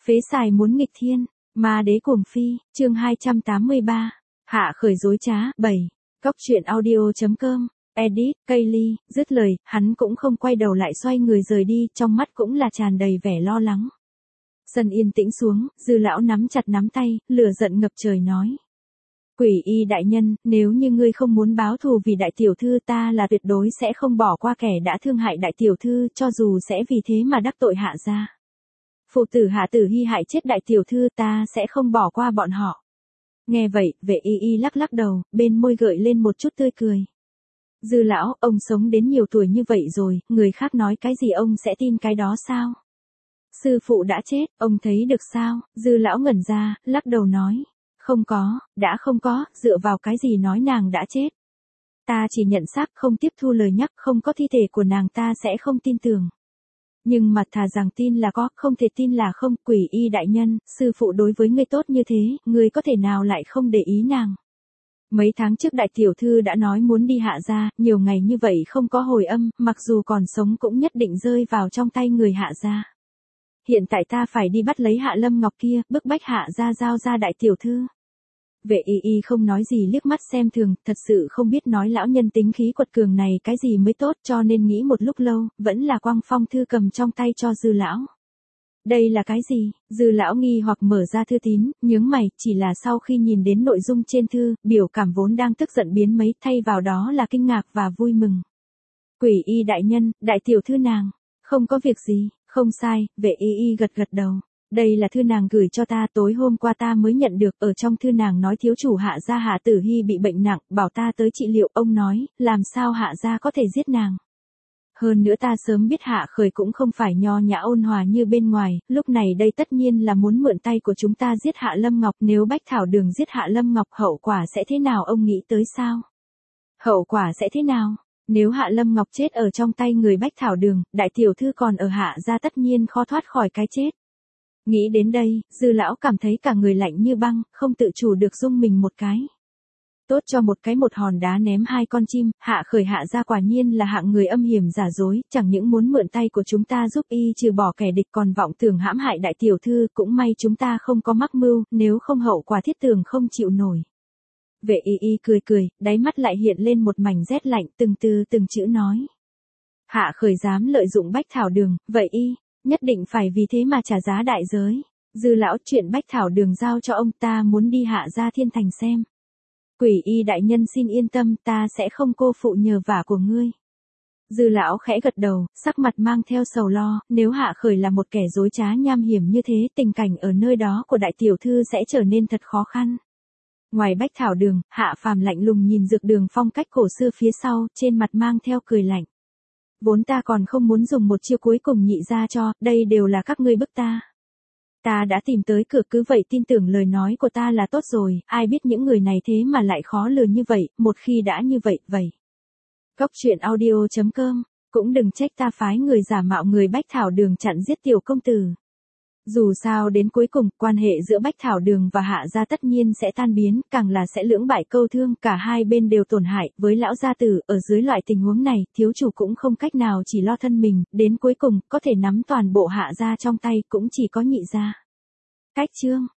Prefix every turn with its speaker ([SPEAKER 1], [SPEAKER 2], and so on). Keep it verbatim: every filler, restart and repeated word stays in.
[SPEAKER 1] Phế xài muốn nghịch thiên, ma đế cuồng phi, chương hai trăm tám mươi ba. Hạ khởi dối trá, bảy. Cóc truyện audio.com, edit, Kaylee, dứt lời, hắn cũng không quay đầu lại xoay người rời đi, trong mắt cũng là tràn đầy vẻ lo lắng. Sân yên tĩnh xuống, Dư lão nắm chặt nắm tay, lửa giận ngập trời nói. Quỷ y đại nhân, nếu như ngươi không muốn báo thù vì đại tiểu thư, ta là tuyệt đối sẽ không bỏ qua kẻ đã thương hại đại tiểu thư, cho dù sẽ vì thế mà đắc tội Hạ gia. Phụ tử Hạ tử Hy hại chết đại tiểu thư, ta sẽ không bỏ qua bọn họ. Nghe vậy, vệ y y lắc lắc đầu, bên môi gợi lên một chút tươi cười. Dư lão, ông sống đến nhiều tuổi như vậy rồi, người khác nói cái gì ông sẽ tin cái đó sao? Sư phụ đã chết, ông thấy được sao? Dư lão ngẩn ra, lắc đầu nói. Không có, đã không có, dựa vào cái gì nói nàng đã chết. Ta chỉ nhận xác, không tiếp thu lời nhắc, không có thi thể của nàng ta sẽ không tin tưởng. Nhưng mà thà rằng tin là có, không thể tin là không. Quỷ y đại nhân, sư phụ đối với ngươi tốt như thế, ngươi có thể nào lại không để ý nàng. Mấy tháng trước đại tiểu thư đã nói muốn đi Hạ gia, nhiều ngày như vậy không có hồi âm, mặc dù còn sống cũng nhất định rơi vào trong tay người Hạ gia. Hiện tại ta phải đi bắt lấy Hạ Lâm Ngọc kia, bức bách Hạ gia giao ra đại tiểu thư. Vệ y y không nói gì, liếc mắt xem thường, thật sự không biết nói lão nhân tính khí quật cường này cái gì mới tốt, cho nên nghĩ một lúc lâu, vẫn là quăng phong thư cầm trong tay cho Dư lão. Đây là cái gì? Dư lão nghi hoặc mở ra thư tín, nhướng mày, chỉ là sau khi nhìn đến nội dung trên thư, biểu cảm vốn đang tức giận biến mấy, thay vào đó là kinh ngạc và vui mừng. Quỷ y đại nhân, đại tiểu thư nàng, không có việc gì, không sai, vệ y y gật gật đầu. Đây là thư nàng gửi cho ta, tối hôm qua ta mới nhận được, ở trong thư nàng nói thiếu chủ Hạ gia Hạ Tử Hy bị bệnh nặng, bảo ta tới trị liệu, ông nói, làm sao Hạ gia có thể giết nàng. Hơn nữa ta sớm biết Hạ Khởi cũng không phải nho nhã ôn hòa như bên ngoài, lúc này đây tất nhiên là muốn mượn tay của chúng ta giết Hạ Lâm Ngọc, nếu Bách Thảo Đường giết Hạ Lâm Ngọc hậu quả sẽ thế nào, ông nghĩ tới sao? Hậu quả sẽ thế nào? Nếu Hạ Lâm Ngọc chết ở trong tay người Bách Thảo Đường, đại tiểu thư còn ở Hạ gia tất nhiên khó thoát khỏi cái chết. Nghĩ đến đây, Dư lão cảm thấy cả người lạnh như băng, không tự chủ được rung mình một cái. Tốt cho một cái một hòn đá ném hai con chim, Hạ Khởi Hạ gia quả nhiên là hạng người âm hiểm giả dối, chẳng những muốn mượn tay của chúng ta giúp y trừ bỏ kẻ địch còn vọng tưởng hãm hại đại tiểu thư, cũng may chúng ta không có mắc mưu, nếu không hậu quả thiết tưởng không chịu nổi. Vệ y y cười cười, đáy mắt lại hiện lên một mảnh rét lạnh, từng từ từng chữ nói. Hạ Khởi dám lợi dụng Bách Thảo Đường, vậy y nhất định phải vì thế mà trả giá đại giới. Dư lão, chuyện Bách Thảo Đường giao cho ông, ta muốn đi Hạ gia Thiên Thành xem. Quỷ y đại nhân xin yên tâm, ta sẽ không cô phụ nhờ vả của ngươi. Dư lão khẽ gật đầu, sắc mặt mang theo sầu lo, nếu Hạ Khởi là một kẻ dối trá nham hiểm như thế, tình cảnh ở nơi đó của đại tiểu thư sẽ trở nên thật khó khăn. Ngoài Bách Thảo Đường, Hạ Phàm lạnh lùng nhìn Dược Đường phong cách cổ xưa phía sau, trên mặt mang theo cười lạnh. Vốn ta còn không muốn dùng một chiêu cuối cùng nhị ra cho, đây đều là các ngươi bức ta. Ta đã tìm tới cửa, cứ vậy tin tưởng lời nói của ta là tốt rồi, ai biết những người này thế mà lại khó lừa như vậy, một khi đã như vậy, vậy. Cóc truyện audio.com, cũng đừng trách ta phái người giả mạo người Bách Thảo Đường chặn giết tiểu công tử. Dù sao đến cuối cùng, quan hệ giữa Bách Thảo Đường và Hạ gia tất nhiên sẽ tan biến, càng là sẽ lưỡng bại câu thương, cả hai bên đều tổn hại, với lão gia tử, ở dưới loại tình huống này, thiếu chủ cũng không cách nào chỉ lo thân mình, đến cuối cùng, có thể nắm toàn bộ Hạ gia trong tay, cũng chỉ có nhị gia. Cách chương.